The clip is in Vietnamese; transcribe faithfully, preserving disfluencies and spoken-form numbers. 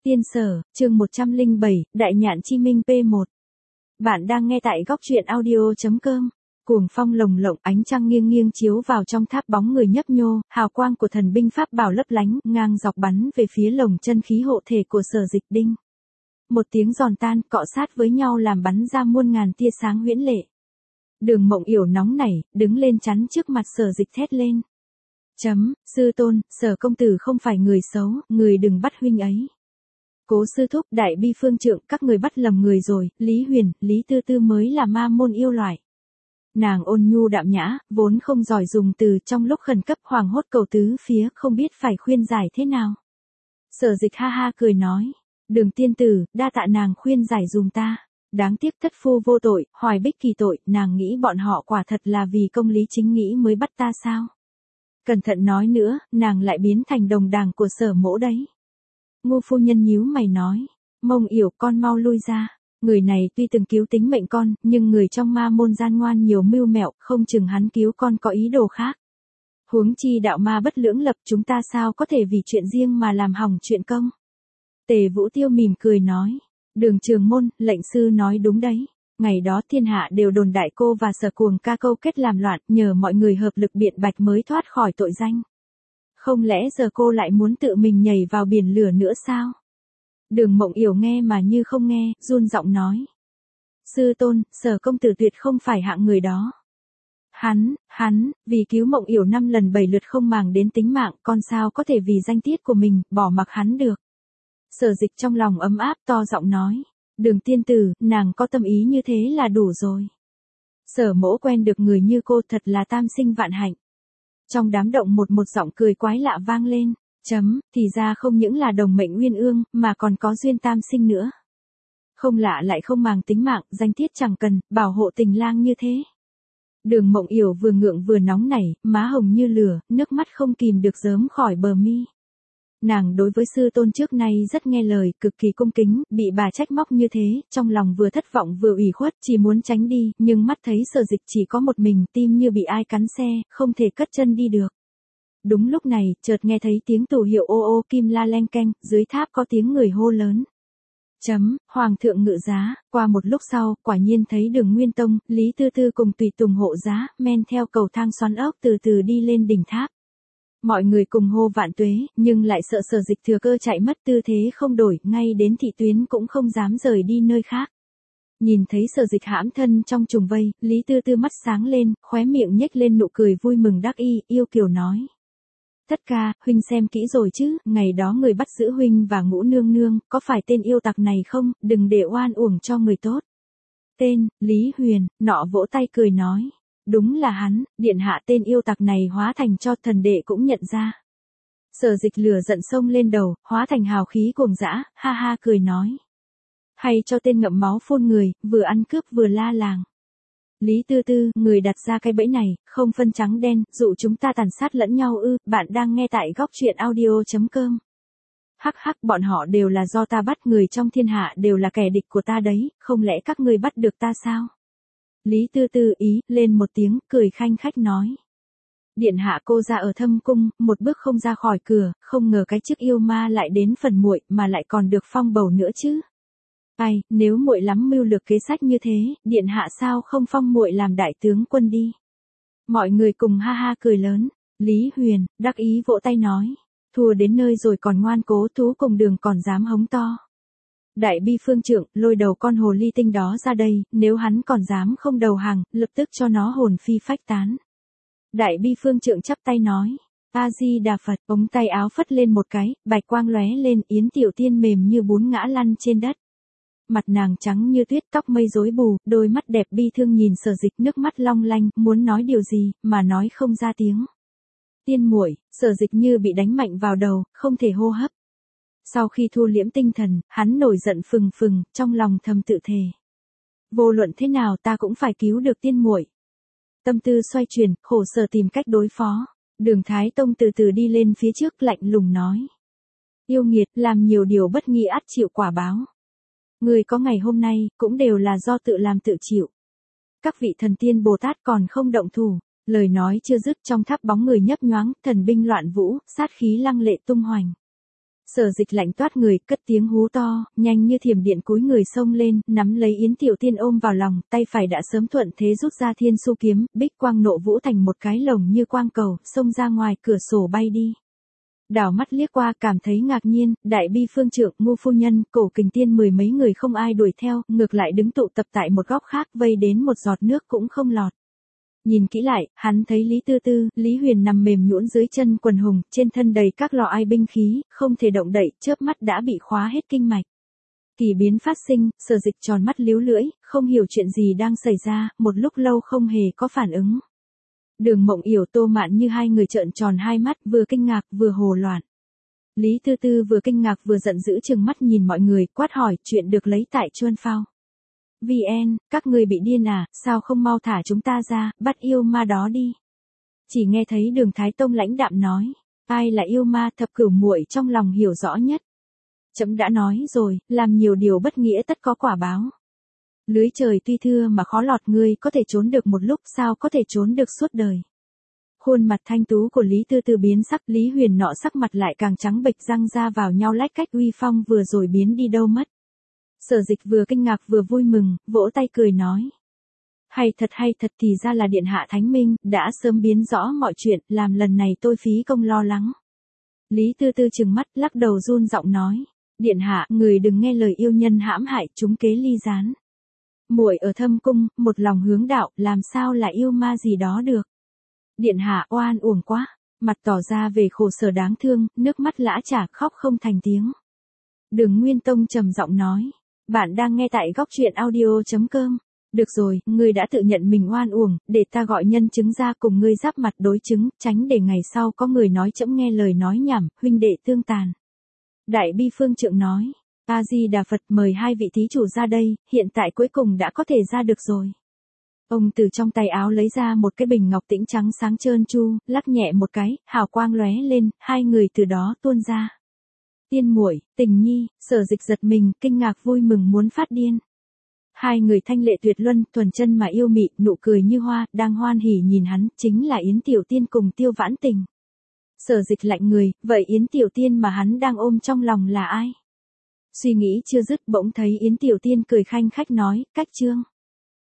Tiên Sở, chương một trăm lẻ bảy, Đại Nhạn Chi Minh pê một. Bạn đang nghe tại góc truyện audio chấm com. Cuồng phong lồng lộng, ánh trăng nghiêng nghiêng chiếu vào trong tháp, bóng người nhấp nhô, hào quang của thần binh pháp bảo lấp lánh, ngang dọc bắn về phía lồng chân khí hộ thể của Sở Dịch Đinh. Một tiếng giòn tan, cọ sát với nhau làm bắn ra muôn ngàn tia sáng huyễn lệ. Đường Mộng Yểu nóng nảy, đứng lên chắn trước mặt Sở Dịch thét lên. Chấm, sư tôn, Sở công tử không phải người xấu, người đừng bắt huynh ấy. Cố sư thúc, Đại Bi phương trượng, các người bắt lầm người rồi, Lý Huyền, Lý Tư Tư mới là ma môn yêu loại. Nàng ôn nhu đạm nhã, vốn không giỏi dùng từ, trong lúc khẩn cấp hoảng hốt cầu tứ phía, không biết phải khuyên giải thế nào. Sở Dịch ha ha cười nói, Đường tiên tử, đa tạ nàng khuyên giải dùm ta. Đáng tiếc thất phu vô tội, Hoài Bích kỳ tội, nàng nghĩ bọn họ quả thật là vì công lý chính nghĩ mới bắt ta sao? Cẩn thận nói nữa, nàng lại biến thành đồng đảng của Sở mỗ đấy. Ngô phu nhân nhíu mày nói, Mộng Yểu, con mau lui ra. Người này tuy từng cứu tính mệnh con, nhưng người trong ma môn gian ngoan nhiều mưu mẹo, không chừng hắn cứu con có ý đồ khác. Huống chi đạo ma bất lưỡng lập, chúng ta sao có thể vì chuyện riêng mà làm hỏng chuyện công. Tề Vũ Tiêu mỉm cười nói, Đường Trường Môn, lệnh sư nói đúng đấy. Ngày đó thiên hạ đều đồn đại cô và Sở Cuồng ca câu kết làm loạn, nhờ mọi người hợp lực biện bạch mới thoát khỏi tội danh. Không lẽ giờ cô lại muốn tự mình nhảy vào biển lửa nữa sao? Đường Mộng Yểu nghe mà như không nghe, run giọng nói. Sư tôn, Sở công tử tuyệt không phải hạng người đó. Hắn, hắn, vì cứu Mộng Yểu năm lần bảy lượt không màng đến tính mạng, con sao có thể vì danh tiết của mình, bỏ mặc hắn được. Sở Dịch trong lòng ấm áp to giọng nói. Đường tiên tử, nàng có tâm ý như thế là đủ rồi. Sở mỗ quen được người như cô thật là tam sinh vạn hạnh. Trong đám động một một giọng cười quái lạ vang lên, chấm, thì ra không những là đồng mệnh uyên ương, mà còn có duyên tam sinh nữa. Không lạ lại không màng tính mạng, danh tiết chẳng cần, bảo hộ tình lang như thế. Đường Mộng Yểu vừa ngượng vừa nóng nảy, má hồng như lửa, nước mắt không kìm được rớm khỏi bờ mi. Nàng đối với sư tôn trước nay rất nghe lời, cực kỳ cung kính, bị bà trách móc như thế, trong lòng vừa thất vọng vừa ủy khuất, chỉ muốn tránh đi, nhưng mắt thấy Sở Dịch chỉ có một mình, tim như bị ai cắn xe, không thể cất chân đi được. Đúng lúc này, chợt nghe thấy tiếng tù hiệu ô ô kim la leng keng, dưới tháp có tiếng người hô lớn. Chấm, Hoàng thượng ngự giá, qua một lúc sau, quả nhiên thấy Đường Nguyên Tông, Lý Tư Tư cùng tùy tùng hộ giá, men theo cầu thang xoắn ốc từ từ đi lên đỉnh tháp. Mọi người cùng hô vạn tuế, nhưng lại sợ Sở Dịch thừa cơ chạy mất, tư thế không đổi, ngay đến thị tuyến cũng không dám rời đi nơi khác. Nhìn thấy Sở Dịch hãm thân trong trùng vây, Lý Tư Tư mắt sáng lên, khóe miệng nhếch lên nụ cười vui mừng đắc y, yêu kiều nói. Thất ca, huynh xem kỹ rồi chứ, ngày đó người bắt giữ huynh và Ngũ nương nương, có phải tên yêu tặc này không, đừng để oan uổng cho người tốt. Tên, Lý Huyền, nọ vỗ tay cười nói. Đúng là hắn, điện hạ, tên yêu tặc này hóa thành cho thần đệ cũng nhận ra. Sở Dịch lửa giận sông lên đầu, hóa thành hào khí cuồng dã, ha ha cười nói. Hay cho tên ngậm máu phun người, vừa ăn cướp vừa la làng. Lý Tư Tư, người đặt ra cái bẫy này, không phân trắng đen, dụ chúng ta tàn sát lẫn nhau ư, bạn đang nghe tại góc truyện audio chấm com. Hắc hắc, bọn họ đều là do ta bắt, người trong thiên hạ đều là kẻ địch của ta đấy, không lẽ các ngươi bắt được ta sao? Lý Tư Tư ý, lên một tiếng, cười khanh khách nói. Điện hạ cô ra ở thâm cung, một bước không ra khỏi cửa, không ngờ cái chức yêu ma lại đến phần muội, mà lại còn được phong bầu nữa chứ. Ai, nếu muội lắm mưu lược kế sách như thế, điện hạ sao không phong muội làm đại tướng quân đi. Mọi người cùng ha ha cười lớn, Lý Huyền, đắc ý vỗ tay nói. Thua đến nơi rồi còn ngoan cố thú cùng Đường còn dám hống to. Đại Bi phương trượng, lôi đầu con hồ ly tinh đó ra đây, nếu hắn còn dám không đầu hàng, lập tức cho nó hồn phi phách tán. Đại Bi phương trượng chắp tay nói, A-di-đà Phật, ống tay áo phất lên một cái, bạch quang lóe lên, Yến Tiểu Tiên mềm như bún ngã lăn trên đất. Mặt nàng trắng như tuyết, tóc mây rối bù, đôi mắt đẹp bi thương nhìn Sở Dịch, nước mắt long lanh, muốn nói điều gì, mà nói không ra tiếng. Tiên muội, Sở Dịch như bị đánh mạnh vào đầu, không thể hô hấp. Sau khi thu liễm tinh thần, hắn nổi giận phừng phừng, trong lòng thầm tự thề. Vô luận thế nào ta cũng phải cứu được tiên muội. Tâm tư xoay chuyển, khổ sở tìm cách đối phó. Đường Thái Tông từ từ đi lên phía trước, lạnh lùng nói. Yêu nghiệt, làm nhiều điều bất nghi ắt chịu quả báo. Người có ngày hôm nay, cũng đều là do tự làm tự chịu. Các vị thần tiên Bồ Tát còn không động thủ. Lời nói chưa dứt, trong tháp bóng người nhấp nhoáng, thần binh loạn vũ, sát khí lăng lệ tung hoành. Sở Dịch lạnh toát người, cất tiếng hú to, nhanh như thiểm điện cúi người xông lên, nắm lấy Yến Tiểu Tiên ôm vào lòng, tay phải đã sớm thuận thế rút ra thiên su kiếm, bích quang nộ vũ thành một cái lồng như quang cầu, xông ra ngoài cửa sổ bay đi. Đảo mắt liếc qua cảm thấy ngạc nhiên, Đại Bi Phương Trượng, Ngô phu nhân, Cổ Kình Tiên mười mấy người không ai đuổi theo, ngược lại đứng tụ tập tại một góc khác vây đến một giọt nước cũng không lọt. Nhìn kỹ lại, hắn thấy Lý Tư Tư, Lý Huyền nằm mềm nhũn dưới chân quần hùng, trên thân đầy các lọ ai binh khí, không thể động đậy, chớp mắt đã bị khóa hết kinh mạch. Kỳ biến phát sinh, Sở Dịch tròn mắt líu lưỡi, không hiểu chuyện gì đang xảy ra, một lúc lâu không hề có phản ứng. Đường Mộng Yểu, Tô Mạn như hai người trợn tròn hai mắt, vừa kinh ngạc vừa hồ loạn. Lý Tư Tư vừa kinh ngạc vừa giận dữ trừng mắt nhìn mọi người, quát hỏi, chuyện được lấy tại Chuân Phao. vê en, các người bị điên à, sao không mau thả chúng ta ra, bắt yêu ma đó đi. Chỉ nghe thấy Đường Thái Tông lãnh đạm nói, ai là yêu ma, Thập Cửu muội trong lòng hiểu rõ nhất. Trẫm đã nói rồi, làm nhiều điều bất nghĩa tất có quả báo. Lưới trời tuy thưa mà khó lọt, ngươi có thể trốn được một lúc, sao có thể trốn được suốt đời. Khuôn mặt thanh tú của Lý Tư Tư biến sắc, Lý Huyền nọ sắc mặt lại càng trắng bệch, răng ra vào nhau lách cách, uy phong vừa rồi biến đi đâu mất. Sở Dịch vừa kinh ngạc vừa vui mừng, vỗ tay cười nói. Hay thật hay thật, thì ra là điện hạ Thánh Minh, đã sớm biến rõ mọi chuyện, làm lần này tôi phí công lo lắng. Lý Tư Tư trừng mắt, lắc đầu run giọng nói. Điện hạ, người đừng nghe lời yêu nhân hãm hại, chúng kế ly gián. Muội ở thâm cung, một lòng hướng đạo, làm sao là yêu ma gì đó được. Điện hạ oan uổng quá, mặt tỏ ra về khổ sở đáng thương, nước mắt lã chả, khóc không thành tiếng. Đường Nguyên Tông trầm giọng nói. Bạn đang nghe tại góc truyện audio chấm com. Được rồi, ngươi đã tự nhận mình oan uổng, để ta gọi nhân chứng ra cùng ngươi giáp mặt đối chứng, tránh để ngày sau có người nói trẫm nghe lời nói nhảm, huynh đệ tương tàn. Đại Bi Phương Trượng nói. A Di Đà Phật, mời hai vị thí chủ ra đây, hiện tại cuối cùng đã có thể ra được rồi. Ông từ trong tay áo lấy ra một cái bình ngọc tĩnh trắng sáng trơn tru, lắc nhẹ một cái, hào quang lóe lên, hai người từ đó tuôn ra. Tiên muội, Tình Nhi, Sở Dịch giật mình, kinh ngạc vui mừng muốn phát điên. Hai người thanh lệ tuyệt luân, thuần chân mà yêu mị, nụ cười như hoa, đang hoan hỉ nhìn hắn, chính là Yến Tiểu Tiên cùng Tiêu Vãn Tình. Sở Dịch lạnh người, vậy Yến Tiểu Tiên mà hắn đang ôm trong lòng là ai? Suy nghĩ chưa dứt, bỗng thấy Yến Tiểu Tiên cười khanh khách nói, cách trương.